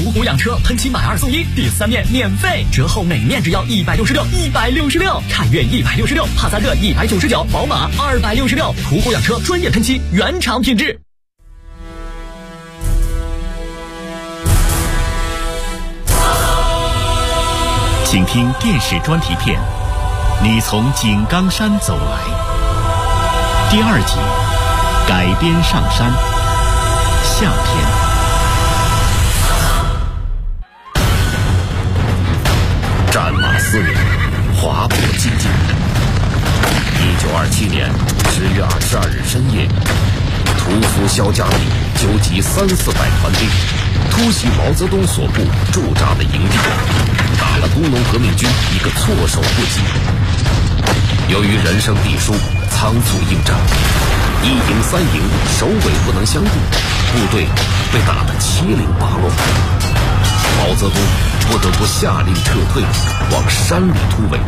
途虎养车喷漆买2送1，第3面免费，折后每面只要166，166，凯越166，帕萨特199，宝马266，途虎养车专业喷漆，原厂品质。 请听电视专题片《你从井冈山走来》第2集《改编上山》下篇。 战马4年，划破寂静。1927年10月22日深夜，屠夫萧家里纠集300-400团兵，突袭毛泽东所部驻扎的营地，打了工农革命军一个措手不及。由于人生地疏，仓促应战，1营3营首尾不能相顾，部队被打得七零八落。毛泽东不得不下令撤退，往山里突围。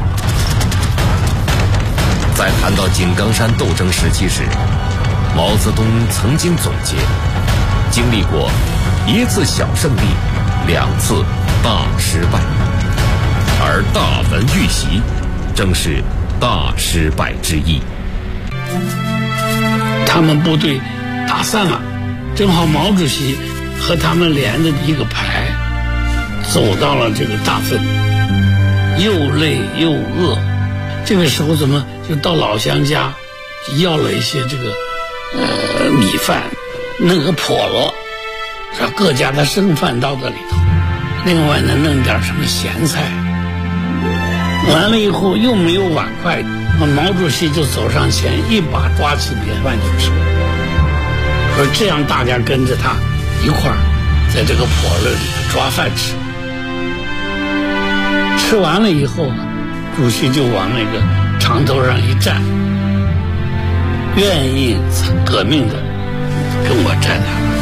在谈到井冈山斗争时期时，毛泽东曾经总结，经历过1次小胜利，2次大失败，而大文遇袭正是大失败之一。 他们部队打散了，正好毛主席和他们连的一个排走到了这个大分，又累又饿。这个时候怎么就到老乡家要了一些这个米饭，弄个笸箩，让各家的剩饭倒在里头，另外呢弄点什么咸菜。完了以后又没有碗筷，毛主席就走上前，一把抓起米饭就吃，说这样大家跟着他一块儿在这个笸箩里抓饭吃。吃完了以后，主席就往那个长头上一站，愿意革命的跟我站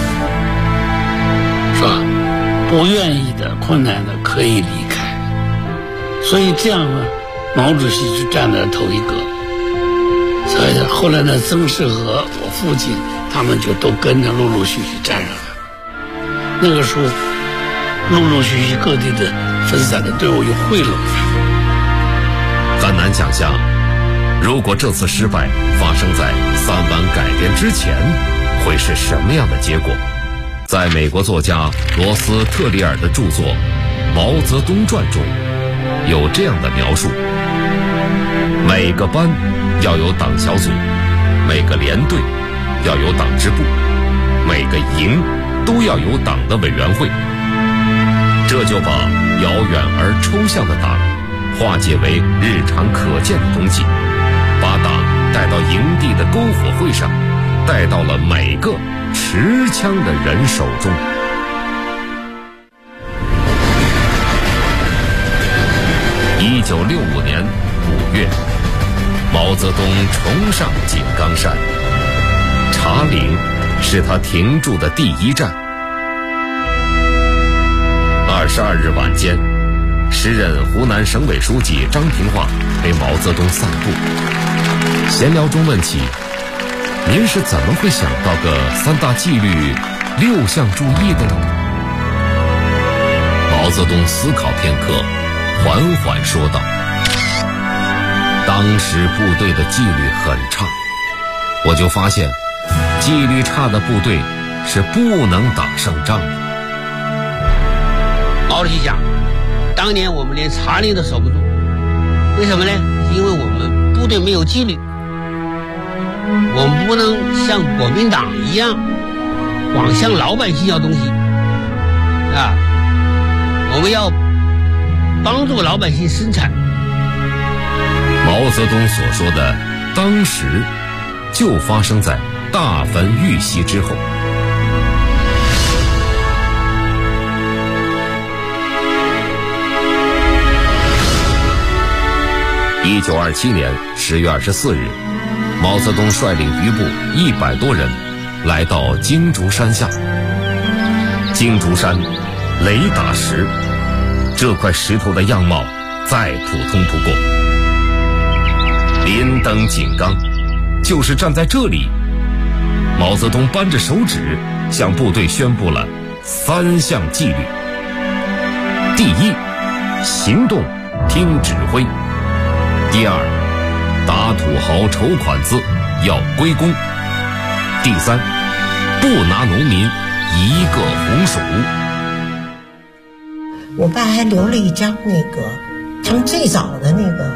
那，是吧？不愿意的、困难的可以离开。所以这样呢，毛主席就站在头一个。所以后来呢，曾仕和我父亲他们就都跟着陆陆续续站上来。那个时候，陆陆续续各地的分散的队伍又汇拢了。 很难想象，如果这次失败发生在3湾改编之前，会是什么样的结果。在美国作家罗斯特里尔的著作《毛泽东传》中，有这样的描述：每个班要有党小组，每个连队要有党支部，每个营都要有党的委员会。这就把遥远而抽象的党化解为日常可见的东西，把党带到营地的篝火会上，带到了每个持枪的人手中。1965年5月，毛泽东重上井冈山，茶岭是他停驻的第1站。22日晚间，时任湖南省委书记张平化陪毛泽东散步，闲聊中问起：“您是怎么会想到个3大纪律、6项注意的呢？”毛泽东思考片刻，缓缓说道：“当时部队的纪律很差，我就发现，纪律差的部队是不能打胜仗的。” 毛主席讲，当年我们连茶陵都守不住，为什么呢？因为我们部队没有纪律，我们不能像国民党一样光向老百姓要东西啊，我们要帮助老百姓生产。 毛泽东所说的当时，就发生在大汾遇袭之后。1927年10月24日，毛泽东率领余部100多人来到荆竹山下。荆竹山雷打石，这块石头的样貌再普通不过。临登井冈，就是站在这里，毛泽东扳着手指向部队宣布了3项纪律： 第一，行动听指挥；第二，打土豪筹款子要归公；第三，不拿农民一个红薯。 我爸还留了一张他们最早的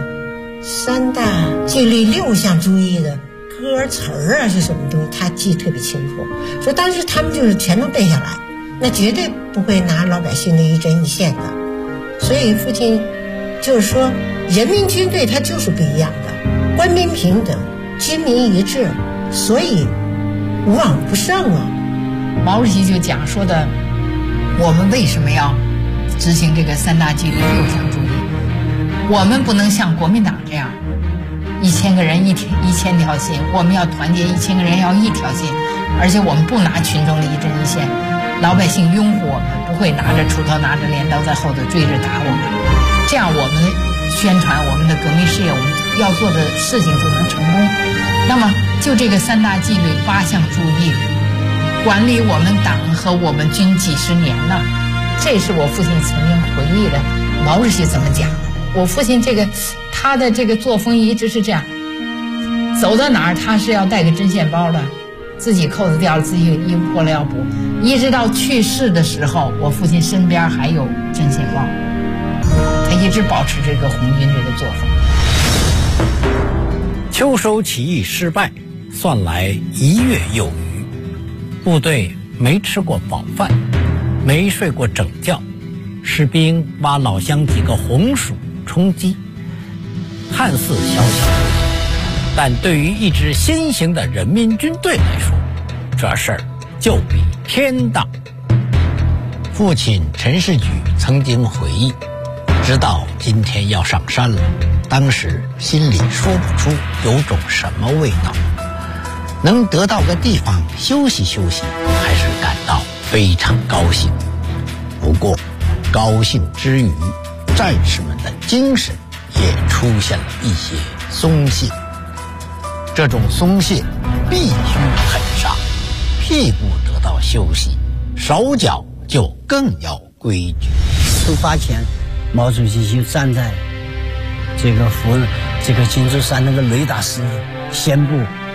3大纪律6项注意的歌词儿啊，是什么东西，他记得特别清楚。说当时他们就是全都背下来，那绝对不会拿老百姓的一针一线的。所以父亲就是说，人民军队它就是不一样的，官民平等，军民一致，所以无往不胜啊。 毛主席就讲说的，我们为什么要执行这个3大纪律6项注意？我们不能像国民党这样，1000个人1000条心，我们要团结1000个人要一条心，而且我们不拿群众的一针一线，老百姓拥护我们，不会拿着锄头拿着镰刀在后头追着打我们，这样我们宣传我们的革命事业，我们要做的事情就能成功。那么就这个3大纪律8项注意，管理我们党和我们军几十年了，这是我父亲曾经回忆的。毛主席怎么讲？我父亲他的这个作风一直是这样，走到哪儿他是要带个针线包的，自己扣子掉了，自己衣服破了要补，一直到去世的时候，我父亲身边还有针线包，他一直保持这个红军这个作风。 秋收起义失败，算来1月有余，部队没吃过饱饭，没睡过整觉，士兵挖老乡几个红薯充饥，看似小小，但对于一支新型的人民军队来说，这事儿就比天大。父亲陈士举曾经回忆，知道今天要上山了，当时心里说不出有种什么味道，能得到个地方休息休息，还是感到非常高兴。不过高兴之余，战士们的精神也出现了一些松懈，这种松懈必须很上，屁股得到休息，手脚就更要规矩。 出发前，毛主席就站在这个金竹山那个雷达室宣布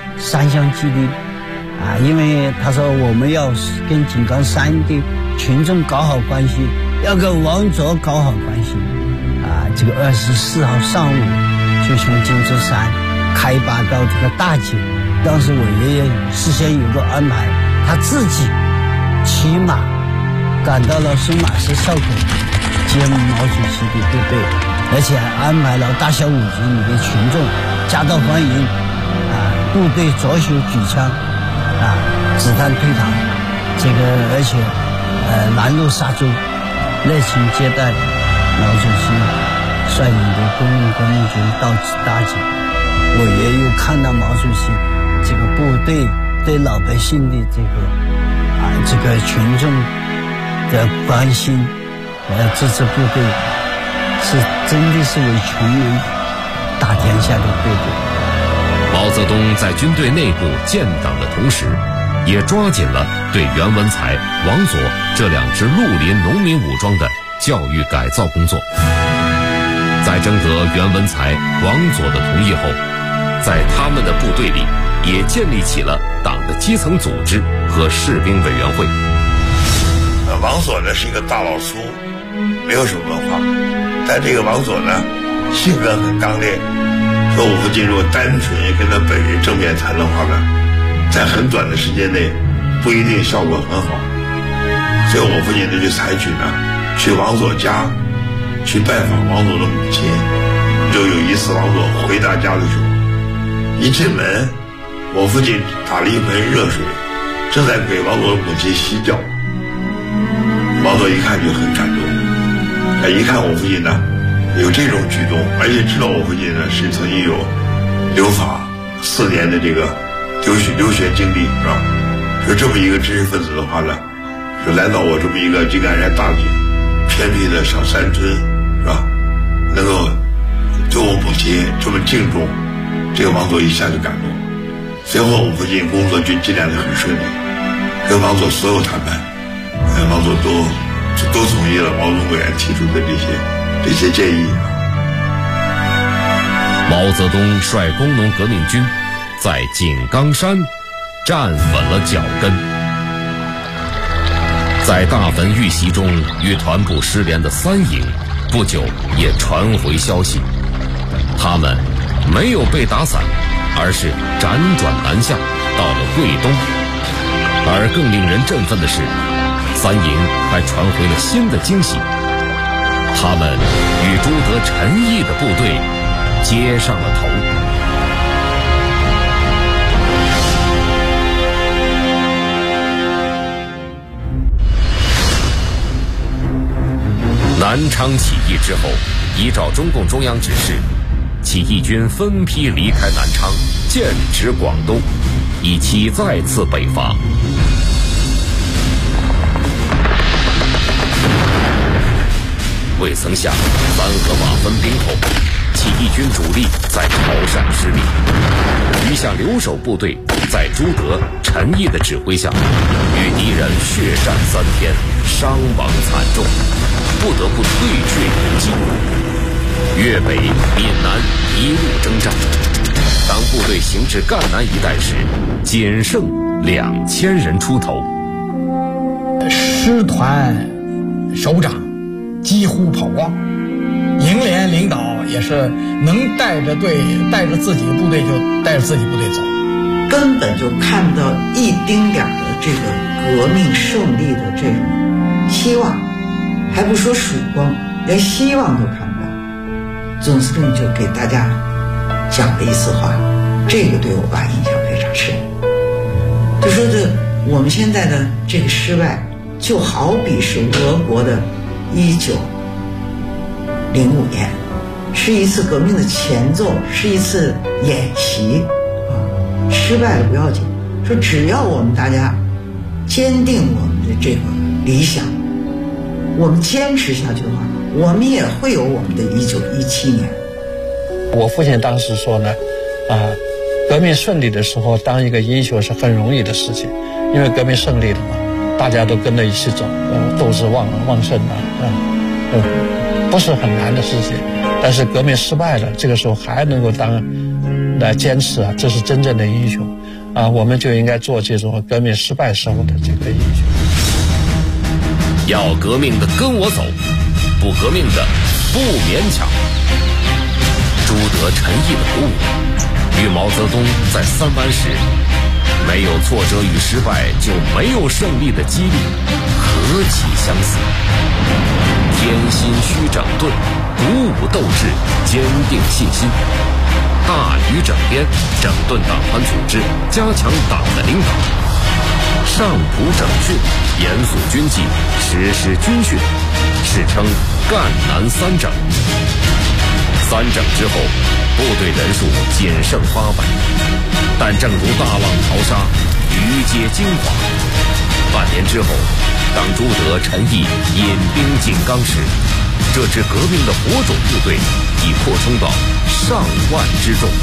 3项纪律啊，因为他说我们要跟井冈山的群众搞好关系，要跟王佐搞好关系啊。这个24号上午就从金竹山开拔到这个大井，当时我爷爷事先有个安排，他自己骑马赶到了松马市哨口接毛主席的部队，而且还安排了大小五军里的群众夹道欢迎啊，部队左手举枪啊，子弹推膛，而且拦路杀猪，热情接待毛主席率领的革命军到大井。我也有看到毛主席这个部队对老百姓的这个群众的关心，这支部队是真的是为穷人打天下的队伍。 毛泽东在军队内部建党的同时，也抓紧了对袁文才、王佐这2支绿林农民武装的教育改造工作。在征得袁文才、王佐的同意后，在他们的部队里也建立起了党的基层组织和士兵委员会。 王佐呢是一个大老粗，没有什么文化，但这个王佐呢性格很刚烈，说我父亲如果单纯跟他本人正面谈的话呢，在很短的时间内不一定效果很好，所以我父亲就采取呢去王佐家去拜访王佐的母亲。就有一次王佐回他家的时候，一进门，我父亲打了一盆热水，正在给王佐的母亲洗脚。王佐一看就很感动，一看我父亲呢有这种举动，而且知道我父亲呢是曾经有留法4年的这个留学经历，是吧？说这么一个知识分子的话呢，就来到我这么一个井冈山大井偏僻的小山村，是吧？能够对我母亲这么敬重，这个王佐一下就感动。随后我父亲工作就进展得很顺利，跟王佐所有谈判，王佐都都同意了毛泽东委员提出的这些建议。 毛泽东率工农革命军在井冈山站稳了脚跟。在大坟遇袭中与团部失联的三营，不久也传回消息，他们没有被打散，而是辗转南下，到了桂东。而更令人振奋的是，三营还传回了新的惊喜，他们与朱德、陈毅的部队接上了头。南昌起义之后，依照中共中央指示，起义军分批离开南昌，剑指广东，以期再次北伐。未曾想，三河瓦分兵后，起义军主力在潮汕失利，余下留守部队在朱德、陈毅的指挥下，与敌人血战3天，伤亡惨重，不得不退却游击，粤北、闽南一路征战。当部队行至赣南一带时，仅剩2000人出头。 师团首长几乎跑光，营连领导也是能带着自己的部队就带着自己部队走， 根本就看不到一丁点的这个革命胜利的这种希望，还不说曙光，连希望都看不到。总司令就给大家讲了一次话，这个对我爸印象非常深，就说我们现在的这个失败，就好比是俄国的1905年，是一次革命的前奏，是一次演习啊，失败了不要紧，说只要我们大家坚定我们的这个理想，我们坚持下去的话，我们也会有我们的1917年。 我父亲当时说呢，革命顺利的时候当一个英雄是很容易的事情，因为革命胜利了嘛，大家都跟着一起走，斗志旺盛不是很难的事情。但是革命失败了，这个时候还能够来坚持啊，这是真正的英雄啊！我们就应该做这种革命失败时候的这个英雄。 要革命的跟我走，不革命的不勉强。朱德、陈毅的鼓舞，与毛泽东在3湾时没有挫折与失败就没有胜利的激励何其相似。天心须整顿，鼓舞斗志，坚定信心。大禹整编，整顿党团组织，加强党的领导。上普整训，严肃军纪，实施军训，史称赣南3整。3整之后，部队人数仅剩800，但正如大浪淘沙，鱼皆精华。半年之后，当朱德、陈毅引兵井冈时，这支革命的火种部队已扩充到上万之众。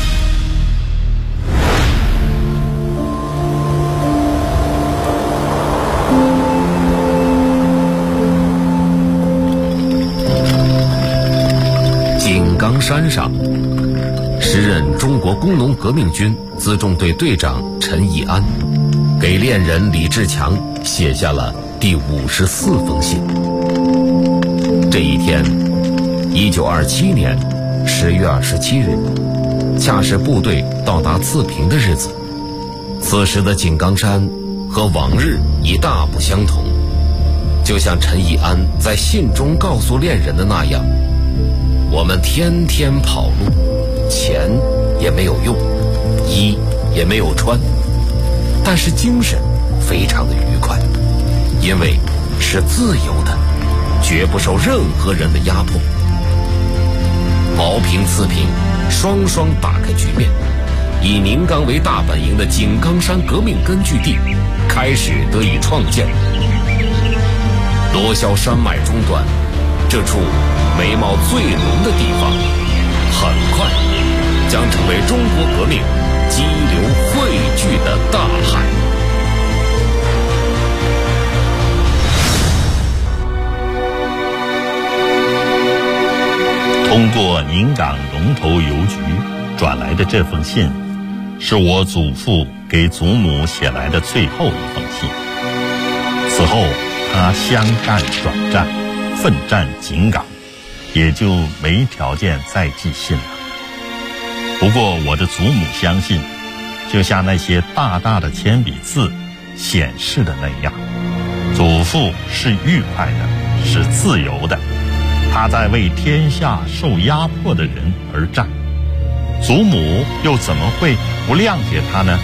井冈山上，时任中国工农革命军辎重队队长陈义安给恋人李志强写下了第54封信。这一天，1927年10月27日，恰是部队到达次平的日子。此时的井冈山和往日已大不相同，就像陈义安在信中告诉恋人的那样，我们天天跑路，钱也没有用，衣也没有穿，但是精神非常的愉快，因为是自由的，绝不受任何人的压迫。毛平、次平双双打开局面，以宁冈为大本营的井冈山革命根据地开始得以创建。罗霄山脉中段，这处眉毛最浓的地方，很快将成为中国革命激流汇聚的大海。 通过宁港龙头邮局转来的这封信，是我祖父给祖母写来的最后一封信。此后他乡干转战，奋战井港，也就没条件再寄信了。不过我的祖母相信，就像那些大大的铅笔字显示的那样，祖父是愉快的，是自由的，他在为天下受压迫的人而战。祖母又怎么会不谅解他呢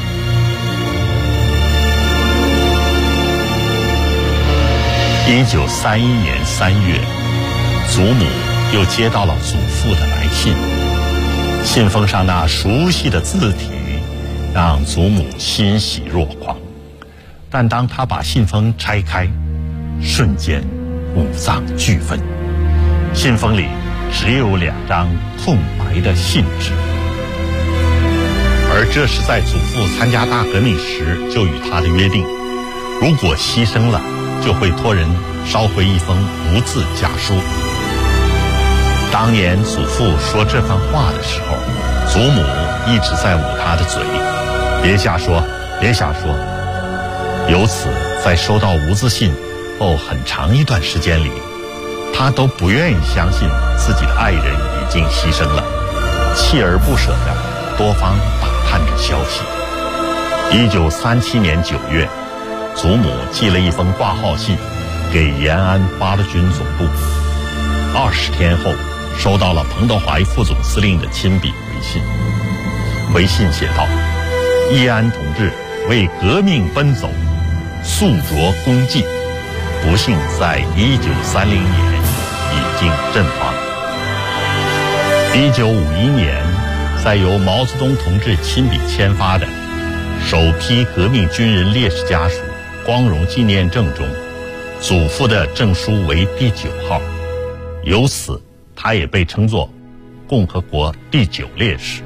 ？1931年3月，祖母又接到了祖父的来信，信封上那熟悉的字体让祖母欣喜若狂。但当他把信封拆开，瞬间五脏俱焚，信封里只有2张空白的信纸。而这是在祖父参加大革命时就与他的约定，如果牺牲了，就会托人捎回一封无字家书。当年祖父说这番话的时候，祖母一直在捂他的嘴，别瞎说，别瞎说。由此在收到无字信后很长一段时间里，他都不愿意相信自己的爱人已经牺牲了，锲而不舍地多方打探着消息。1937年9月，祖母寄了一封挂号信给延安八路军总部。20天后，收到了彭德怀副总司令的亲笔回信。回信写道：易安同志为革命奔走，素着功绩，不幸在1930年已经阵亡。1951年，在由毛泽东同志亲笔签发的首批革命军人烈士家属光荣纪念证中，祖父的证书为第9号，由此他也被称作共和国第9烈士。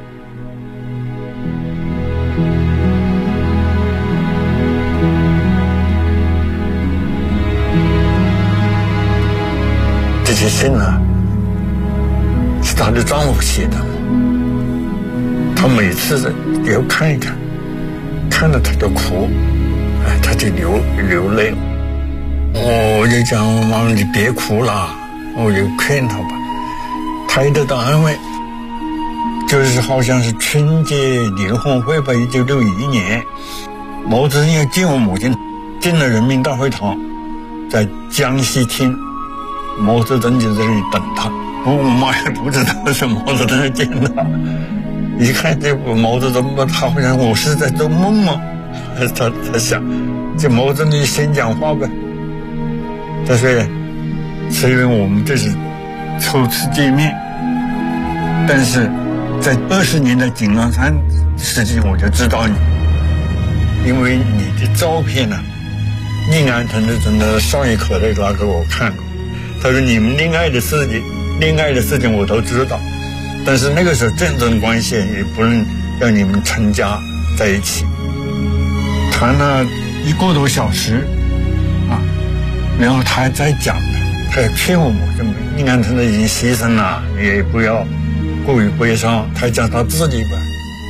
这些信呢，是她的丈夫写的，她每次也要看一看，看了她就哭，她就流泪。我就讲妈妈你别哭了，我就劝她吧，她也得到安慰。就是好像是春节联欢会吧，1961年，毛泽东要见我母亲，进了人民大会堂，在江西厅，毛泽东就在那里等他。我妈也不知道是毛泽东要见他，一看这毛泽东吧，他好像我是在做梦吗？他想，这毛泽东先讲话呗。他说，虽然我们这是初次见面，但是在20年的井冈山事情我就知道你，因为你的照片呢，宁安同志真的上一课的拿给我看过。他说你们恋爱的事情我都知道，但是那个时候政治关系也不能让你们成家在一起。谈了1个多小时啊，然后他还在讲呢，他也骗我这么宁安同志已经牺牲了，你也不要过于悲伤。他讲他自己吧，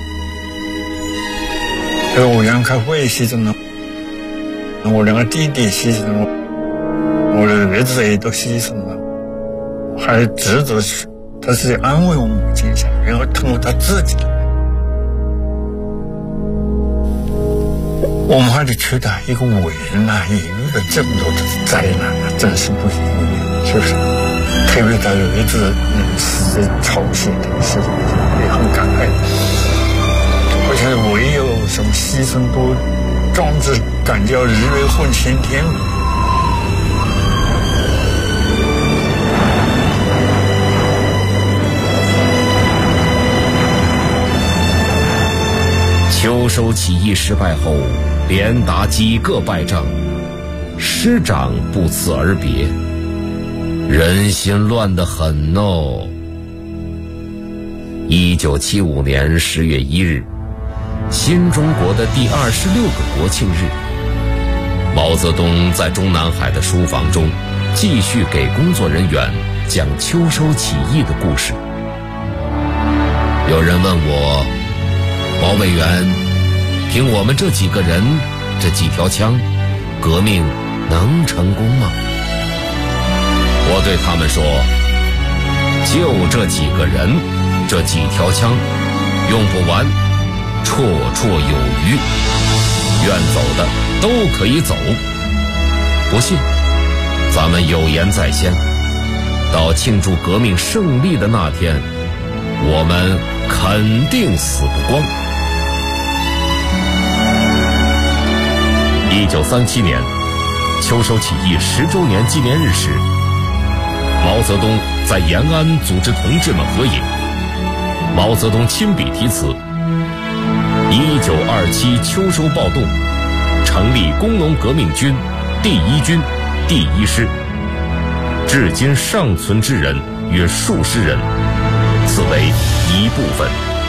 他说我杨开慧牺牲了，我2个弟弟牺牲了，我的儿子也都牺牲了，还值得他是安慰我母亲一下，然后通过他自己，我们还是觉得一个伟人啊，也遇了这么多的灾难，真是不容易，是不是？特别他儿子是朝鲜的事情，也很感慨。好像唯有什么牺牲多壮志，敢叫日月混先天。 秋收起义失败后，连打几个败仗，师长不辞而别，人心乱得很哦。1975年10月1日，新中国的第26个国庆日，毛泽东在中南海的书房中继续给工作人员讲秋收起义的故事。有人问我，毛委员，凭我们这几个人，这几条枪，革命能成功吗？我对他们说，就这几个人，这几条枪，用不完，绰绰有余，愿走的都可以走。不信，咱们有言在先，到庆祝革命胜利的那天，我们肯定死不光。1937年秋收起义10周年纪念日时，毛泽东在延安组织同志们合影，毛泽东亲笔题词：1927秋收暴动，成立工农革命军第1军第1师，至今尚存之人约数十人，此为一部分。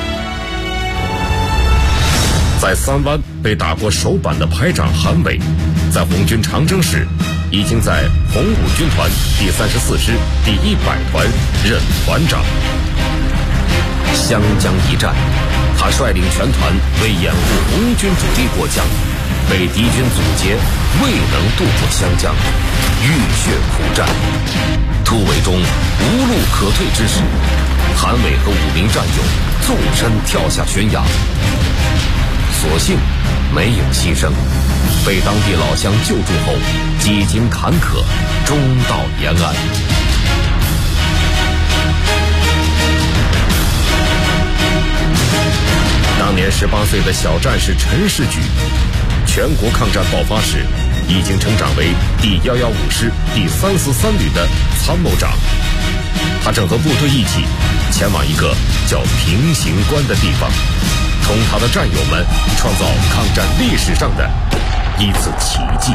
在三湾被打过手板的排长韩伟，在红军长征时，已经在红五军团第34师第100团任团长。湘江一战，他率领全团为掩护红军主力过江，被敌军阻截，未能渡过湘江，浴血苦战。突围中无路可退之时，韩伟和5名战友纵身跳下悬崖，所幸没有牺牲，被当地老乡救助后，几经坎坷，终到延安。当年18岁的小战士陈士举，全国抗战爆发时，已经成长为第115师第343旅的参谋长。他正和部队一起前往一个叫平型关的地方，同他的战友们创造抗战历史上的一次奇迹。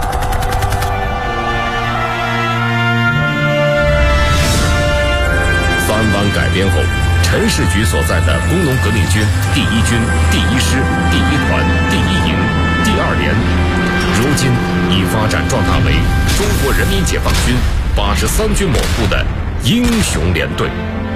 三湾改编后，陈士举所在的工农革命军第1军第1师第1团第1营第2连，如今已发展壮大为中国人民解放军83军某部的英雄连队。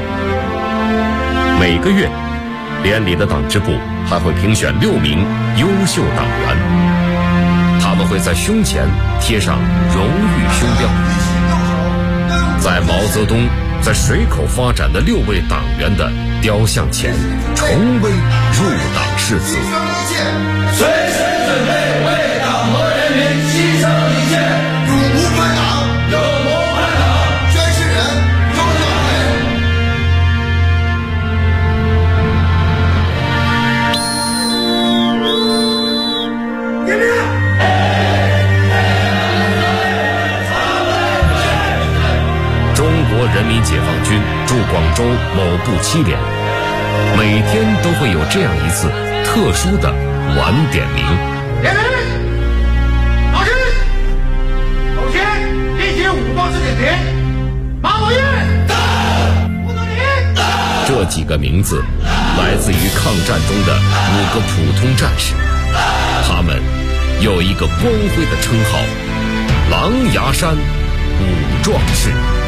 每个月，连里的党支部还会评选6名优秀党员，他们会在胸前贴上荣誉胸标。在毛泽东在水口发展的6位党员的雕像前，重温入党誓词： 随时准备为党和人民牺牲一切，永不叛党，永不叛党，宣誓人，忠于党人。点名！ 中国人民解放军驻广州某部7连，每天都会有这样一次特殊的晚点名。 点名！老师，首先进行武装式点名。马某运到，吴总理到。 这几个名字来自于抗战中的5个普通战士，他们有一个光辉的称号——狼牙山武壮士。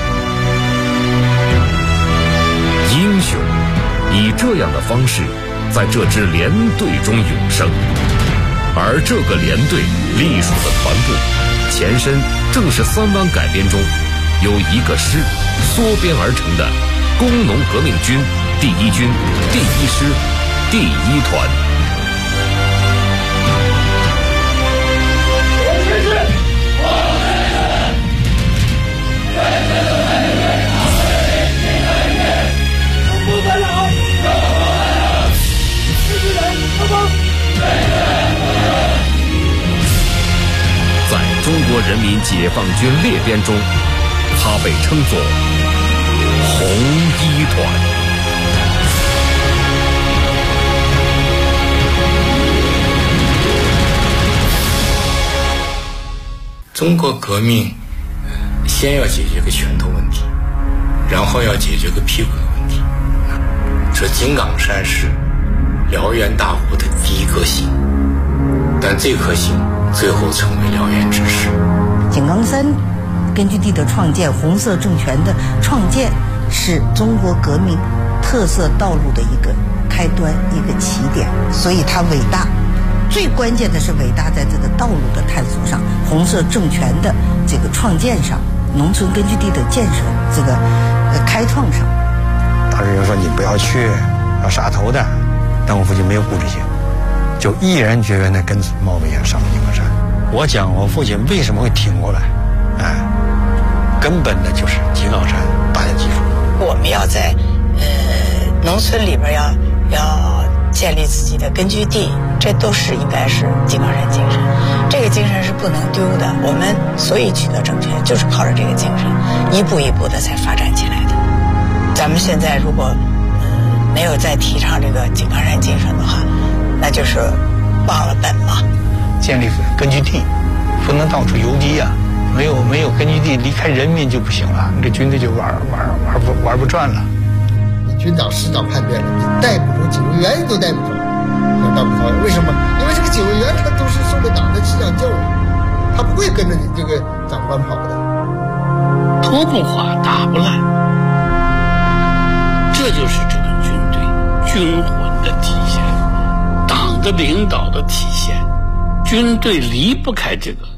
英雄以这样的方式在这支连队中永生，而这个连队隶属的团部前身正是三湾改编中由一个师缩编而成的工农革命军第1军第1师第1团。在中国人民解放军列编中，他被称作红一团。 中国革命先要解决个拳头问题，然后要解决个屁股的问题。这井冈山是燎原大火的第一颗星，但这颗星最后成为燎原之势。 井冈山根据地的创建，红色政权的创建，是中国革命特色道路的一个开端，一个起点。所以它伟大，最关键的是伟大在这个道路的探索上，红色政权的这个创建上，农村根据地的建设这个开创上。 当时就说你不要去，要杀头的，但我父亲没有顾虑性，就毅然决然地跟毛主席上了井冈山。我讲我父亲为什么会挺过来，根本的就是井冈山大家记住， 我们要在农村里边要建立自己的根据地，这都是应该是井冈山精神，这个精神是不能丢的。我们所以取得政权，就是靠着这个精神，一步一步的才发展起来的。咱们现在如果没有再提倡这个井冈山精神的话，那就是忘了本嘛。 建立根据地，不能到处游击啊！没有根据地，离开人民就不行了，你这军队就玩不转了。 你军长师长叛变了，你带不住警卫员，你都带不住。想当不着，为什么？因为这个警卫员他都是受了党的思想教育，他不会跟着你这个长官跑的。 拖不垮，打不烂，这就是这个军队军魂的体现，党的领导的体现。军队离不开这个。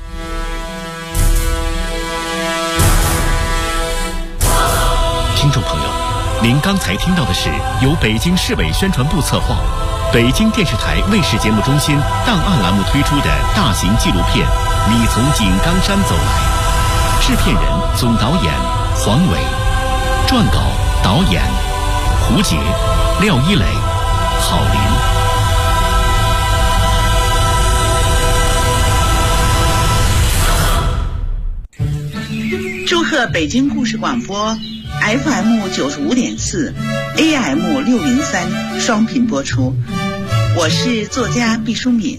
听众朋友，您刚才听到的是由北京市委宣传部策划，北京电视台卫视节目中心档案栏目推出的大型纪录片《你从井冈山走来》，制片人、总导演黄伟，撰稿、导演胡杰、廖一磊、郝林。 祝贺北京故事广播 FM 95.4 AM 603双频播出。我是作家毕淑敏。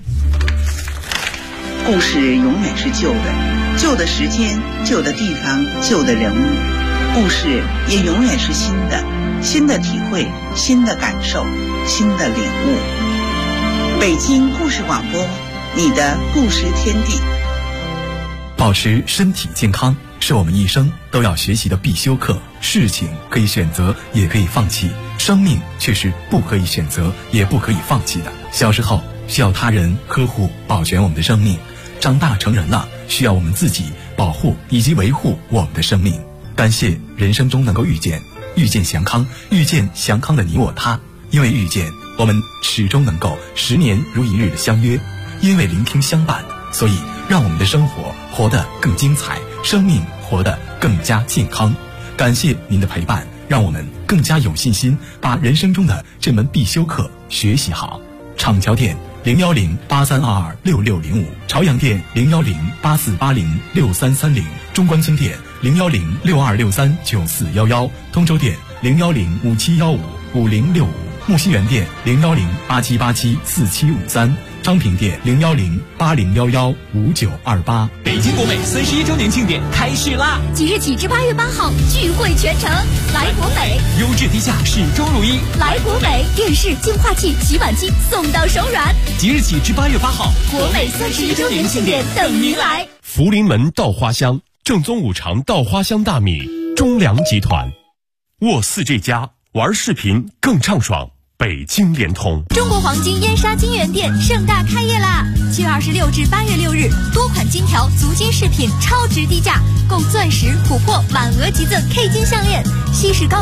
故事永远是旧的，旧的时间、旧的地方、旧的人物，故事也永远是新的，新的体会、新的感受、新的领悟。北京故事广播，你的故事天地。 保持身体健康是我们一生都要学习的必修课。事情可以选择，也可以放弃，生命却是不可以选择，也不可以放弃的。小时候需要他人呵护保全我们的生命，长大成人了需要我们自己保护以及维护我们的生命。感谢人生中能够遇见祥康，遇见祥康的你我他。因为遇见，我们始终能够10年如一日的相约；因为聆听相伴，所以让我们的生活活得更精彩，生命活得更加健康。感谢您的陪伴，让我们更加有信心把人生中的这门必修课学习好。厂桥店01083226605，朝阳店01084806330，中关村店01062639411，通州店01057155065，木樨园店01087874753，昌平店01080115928。 北京国美31周年庆典开始啦！ 即日起至8月8号，聚会全城，来国美， 优质低价，始终如一。 来国美，电视、净化器、洗碗机送到手软。 即日起至8月8号， 国美31周年庆典等您来。 福临门稻花香，正宗五常稻花香大米，中粮集团。沃4G+，玩视频更畅爽。北京联通。 中国黄金燕莎金源店盛大开业啦！7月26至8月6日，多款金条、足金饰品超值低价，购钻石、琥珀满额即赠 K 金项链，稀世高